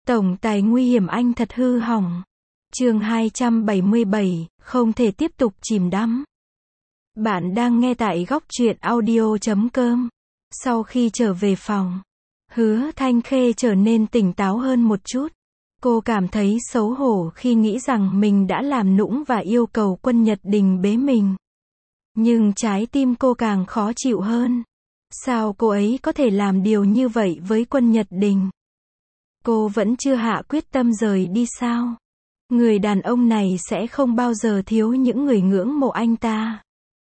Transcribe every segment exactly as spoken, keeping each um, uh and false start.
Tổng tài nguy hiểm anh thật hư hỏng. Chương hai trăm bảy mươi bảy, không thể tiếp tục chìm đắm. Bạn đang nghe tại góc truyện audio chấm com. Sau khi trở về phòng, Hứa Thanh Khê trở nên tỉnh táo hơn một chút. Cô cảm thấy xấu hổ khi nghĩ rằng mình đã làm nũng và yêu cầu Quân Nhật Đình bế mình. Nhưng trái tim cô càng khó chịu hơn. Sao cô ấy có thể làm điều như vậy với Quân Nhật Đình? Cô vẫn chưa hạ quyết tâm rời đi sao? Người đàn ông này sẽ không bao giờ thiếu những người ngưỡng mộ anh ta.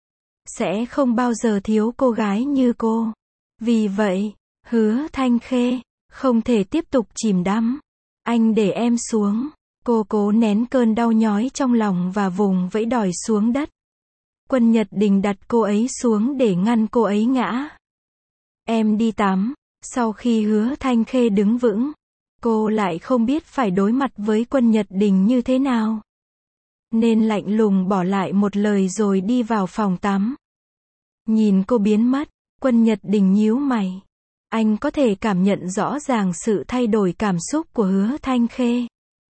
Sẽ không bao giờ thiếu cô gái như cô. Vì vậy, Hứa Thanh Khê không thể tiếp tục chìm đắm. Anh để em xuống. Cô cố nén cơn đau nhói trong lòng và vùng vẫy đòi xuống đất. Quân Nhật Đình đặt cô ấy xuống để ngăn cô ấy ngã. Em đi tắm. Sau khi Hứa Thanh Khê đứng vững, cô lại không biết phải đối mặt với Quân Nhật Đình như thế nào. Nên lạnh lùng bỏ lại một lời rồi đi vào phòng tắm. Nhìn cô biến mất, Quân Nhật Đình nhíu mày. Anh có thể cảm nhận rõ ràng sự thay đổi cảm xúc của Hứa Thanh Khê.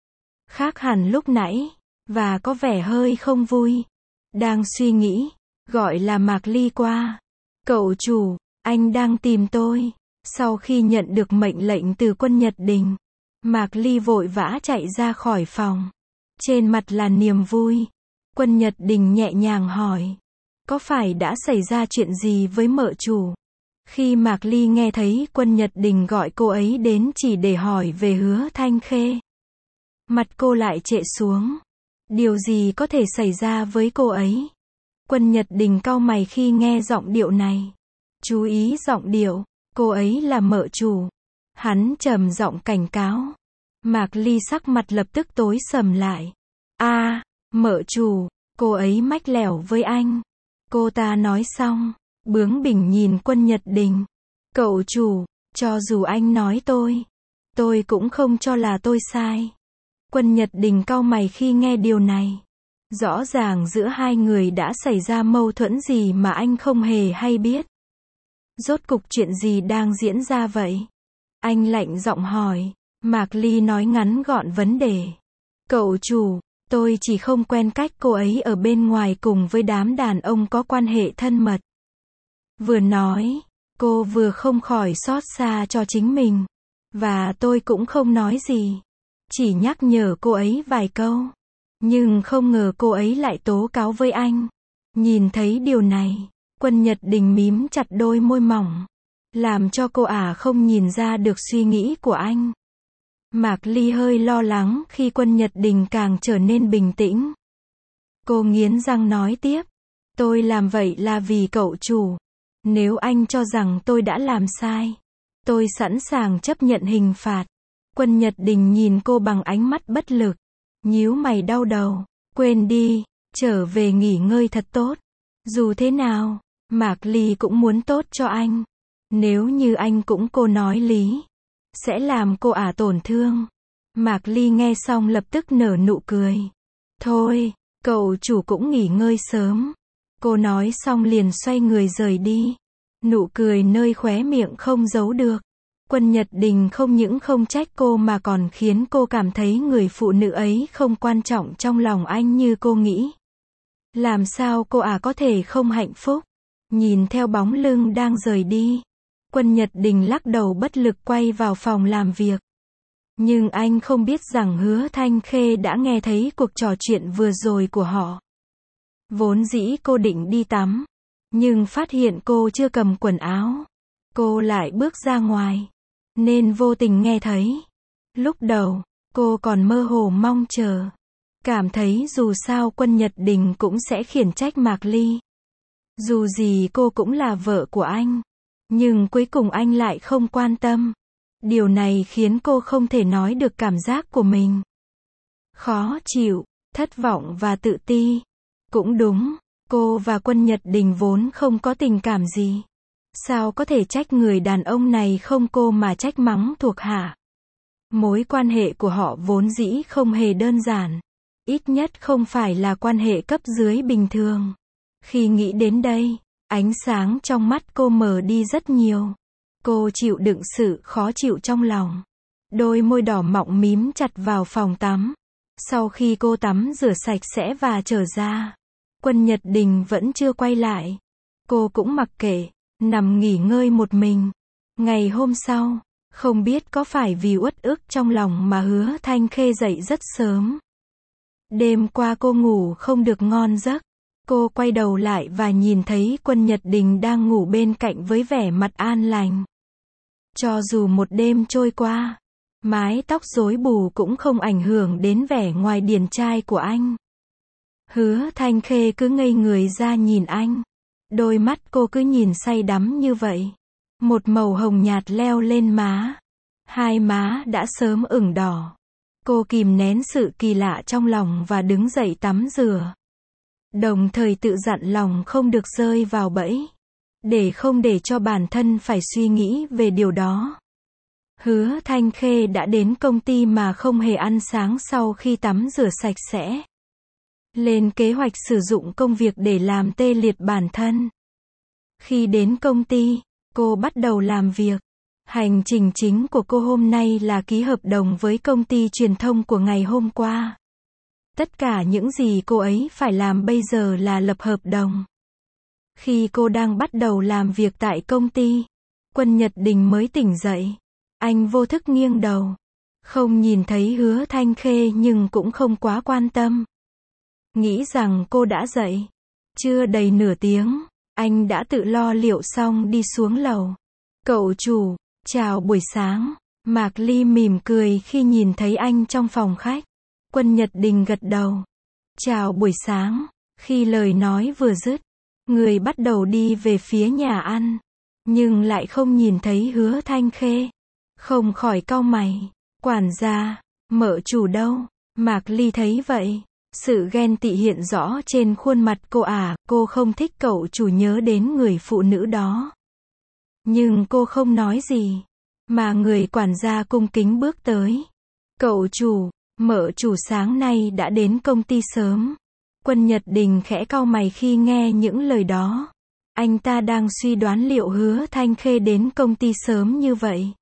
Khác hẳn lúc nãy, và có vẻ hơi không vui. Đang suy nghĩ, gọi là Mạc Ly qua. Cậu chủ, anh đang tìm tôi. Sau khi nhận được mệnh lệnh từ Quân Nhật Đình, Mạc Ly vội vã chạy ra khỏi phòng. Trên mặt là niềm vui. Quân Nhật Đình nhẹ nhàng hỏi. Có phải đã xảy ra chuyện gì với mợ chủ? Khi Mạc Ly nghe thấy Quân Nhật Đình gọi cô ấy đến chỉ để hỏi về Hứa Thanh Khê, mặt cô lại trệ xuống. Điều gì có thể xảy ra với cô ấy? Quân Nhật Đình cau mày khi nghe giọng điệu này. Chú ý giọng điệu, cô ấy là mợ chủ. Hắn trầm giọng cảnh cáo. Mạc Ly sắc mặt lập tức tối sầm lại. A, à, mợ chủ, cô ấy mách lẻo với anh. Cô ta nói xong, bướng bỉnh nhìn Quân Nhật Đình. Cậu chủ, cho dù anh nói tôi, tôi cũng không cho là tôi sai. Quân Nhật Đình cau mày khi nghe điều này. Rõ ràng giữa hai người đã xảy ra mâu thuẫn gì mà anh không hề hay biết. Rốt cục chuyện gì đang diễn ra vậy? Anh lạnh giọng hỏi. Mạc Ly nói ngắn gọn vấn đề. Cậu chủ, tôi chỉ không quen cách cô ấy ở bên ngoài cùng với đám đàn ông có quan hệ thân mật. Vừa nói, cô vừa không khỏi xót xa cho chính mình. Và tôi cũng không nói gì. Chỉ nhắc nhở cô ấy vài câu. Nhưng không ngờ cô ấy lại tố cáo với anh. Nhìn thấy điều này, Quân Nhật Đình mím chặt đôi môi mỏng. Làm cho cô ả không nhìn ra được suy nghĩ của anh. Mạc Ly hơi lo lắng khi Quân Nhật Đình càng trở nên bình tĩnh. Cô nghiến răng nói tiếp. Tôi làm vậy là vì cậu chủ. Nếu anh cho rằng tôi đã làm sai, tôi sẵn sàng chấp nhận hình phạt. Quân Nhật Đình nhìn cô bằng ánh mắt bất lực. Nhíu mày đau đầu. Quên đi, trở về nghỉ ngơi thật tốt. Dù thế nào, Mạc Ly cũng muốn tốt cho anh. Nếu như anh cũng cô nói lý, sẽ làm cô ả tổn thương. Mạc Ly nghe xong lập tức nở nụ cười. Thôi, cậu chủ cũng nghỉ ngơi sớm. Cô nói xong liền xoay người rời đi. Nụ cười nơi khóe miệng không giấu được. Quân Nhật Đình không những không trách cô mà còn khiến cô cảm thấy người phụ nữ ấy không quan trọng trong lòng anh như cô nghĩ. Làm sao cô ả có thể không hạnh phúc? Nhìn theo bóng lưng đang rời đi, Quân Nhật Đình lắc đầu bất lực quay vào phòng làm việc. Nhưng anh không biết rằng Hứa Thanh Khê đã nghe thấy cuộc trò chuyện vừa rồi của họ. Vốn dĩ cô định đi tắm, nhưng phát hiện cô chưa cầm quần áo. Cô lại bước ra ngoài, nên vô tình nghe thấy. Lúc đầu, cô còn mơ hồ mong chờ. Cảm thấy dù sao Quân Nhật Đình cũng sẽ khiển trách Mạc Ly. Dù gì cô cũng là vợ của anh. Nhưng cuối cùng anh lại không quan tâm. Điều này khiến cô không thể nói được cảm giác của mình. Khó chịu, thất vọng và tự ti. Cũng đúng, cô và Quân Nhật Đình vốn không có tình cảm gì. Sao có thể trách người đàn ông này không cô mà trách mắng thuộc hạ? Mối quan hệ của họ vốn dĩ không hề đơn giản. Ít nhất không phải là quan hệ cấp dưới bình thường. Khi nghĩ đến đây, ánh sáng trong mắt cô mờ đi rất nhiều. Cô chịu đựng sự khó chịu trong lòng. Đôi môi đỏ mọng mím chặt vào phòng tắm. Sau khi cô tắm rửa sạch sẽ và trở ra, Quân Nhật Đình vẫn chưa quay lại. Cô cũng mặc kệ, nằm nghỉ ngơi một mình. Ngày hôm sau, không biết có phải vì uất ức trong lòng mà Hứa Thanh Khê dậy rất sớm. Đêm qua cô ngủ không được ngon giấc. Cô quay đầu lại và nhìn thấy Quân Nhật Đình đang ngủ bên cạnh với vẻ mặt an lành. Cho dù một đêm trôi qua, mái tóc rối bù cũng không ảnh hưởng đến vẻ ngoài điển trai của anh. Hứa Thanh Khê cứ ngây người ra nhìn anh. Đôi mắt cô cứ nhìn say đắm như vậy. Một màu hồng nhạt leo lên má. Hai má đã sớm ửng đỏ. Cô kìm nén sự kỳ lạ trong lòng và đứng dậy tắm rửa. Đồng thời tự dặn lòng không được rơi vào bẫy. Để không để cho bản thân phải suy nghĩ về điều đó. Hứa Thanh Khê đã đến công ty mà không hề ăn sáng sau khi tắm rửa sạch sẽ. Lên kế hoạch sử dụng công việc để làm tê liệt bản thân. Khi đến công ty, cô bắt đầu làm việc. Hành trình chính của cô hôm nay là ký hợp đồng với công ty truyền thông của ngày hôm qua. Tất cả những gì cô ấy phải làm bây giờ là lập hợp đồng. Khi cô đang bắt đầu làm việc tại công ty, Quân Nhật Đình mới tỉnh dậy. Anh vô thức nghiêng đầu. Không nhìn thấy Hứa Thanh Khê nhưng cũng không quá quan tâm. Nghĩ rằng cô đã dậy. Chưa đầy nửa tiếng, anh đã tự lo liệu xong đi xuống lầu. Cậu chủ, chào buổi sáng. Mạc Ly mỉm cười khi nhìn thấy anh trong phòng khách. Quân Nhật Đình gật đầu. Chào buổi sáng. Khi lời nói vừa dứt, người bắt đầu đi về phía nhà ăn. Nhưng lại không nhìn thấy Hứa Thanh Khê. Không khỏi cau mày. Quản gia, mợ chủ đâu? Mạc Ly thấy vậy. Sự ghen tị hiện rõ trên khuôn mặt cô à, cô không thích cậu chủ nhớ đến người phụ nữ đó. Nhưng cô không nói gì. Mà người quản gia cung kính bước tới. Cậu chủ, mợ chủ sáng nay đã đến công ty sớm. Quân Nhật Đình khẽ cau mày khi nghe những lời đó. Anh ta đang suy đoán liệu Hứa Thanh Khê đến công ty sớm như vậy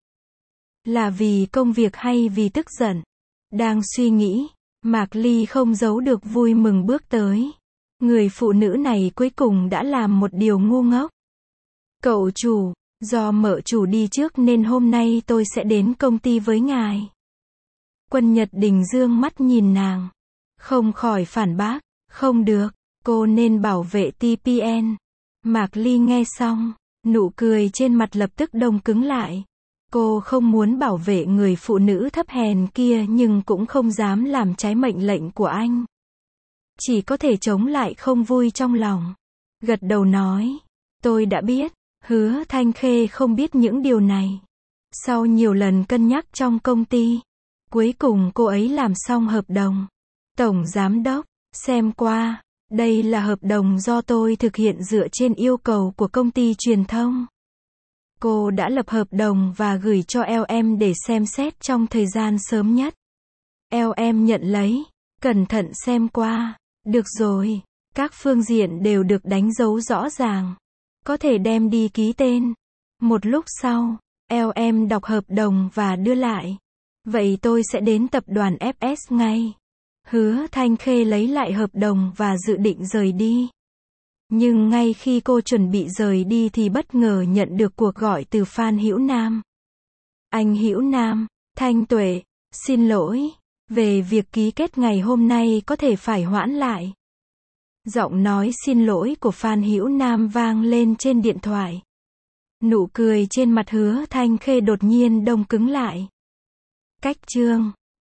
là vì công việc hay vì tức giận. Đang suy nghĩ, Mạc Ly không giấu được vui mừng bước tới. Người phụ nữ này cuối cùng đã làm một điều ngu ngốc. Cậu chủ, do mợ chủ đi trước nên hôm nay tôi sẽ đến công ty với ngài. Quân Nhật Đình dương mắt nhìn nàng. Không khỏi phản bác. Không được, cô nên bảo vệ tê pê en. Mạc Ly nghe xong, nụ cười trên mặt lập tức đông cứng lại. Cô không muốn bảo vệ người phụ nữ thấp hèn kia nhưng cũng không dám làm trái mệnh lệnh của anh. Chỉ có thể chống lại không vui trong lòng. Gật đầu nói, tôi đã biết. Hứa Thanh Khê không biết những điều này. Sau nhiều lần cân nhắc trong công ty, cuối cùng cô ấy làm xong hợp đồng. Tổng giám đốc, xem qua, đây là hợp đồng do tôi thực hiện dựa trên yêu cầu của công ty truyền thông. Cô đã lập hợp đồng và gửi cho lờ em để xem xét trong thời gian sớm nhất. lờ em nhận lấy, cẩn thận xem qua. Được rồi, các phương diện đều được đánh dấu rõ ràng. Có thể đem đi ký tên. Một lúc sau, lờ em đọc hợp đồng và đưa lại. Vậy tôi sẽ đến tập đoàn ép ét ngay. Hứa Thanh Khê lấy lại hợp đồng và dự định rời đi. Nhưng ngay khi cô chuẩn bị rời đi thì bất ngờ nhận được cuộc gọi từ Phan Hữu Nam. Anh Hữu Nam, Thanh Tuệ, xin lỗi, về việc ký kết ngày hôm nay có thể phải hoãn lại. Giọng nói xin lỗi của Phan Hữu Nam vang lên trên điện thoại. Nụ cười trên mặt Hứa Thanh Khê đột nhiên đông cứng lại. Cách chương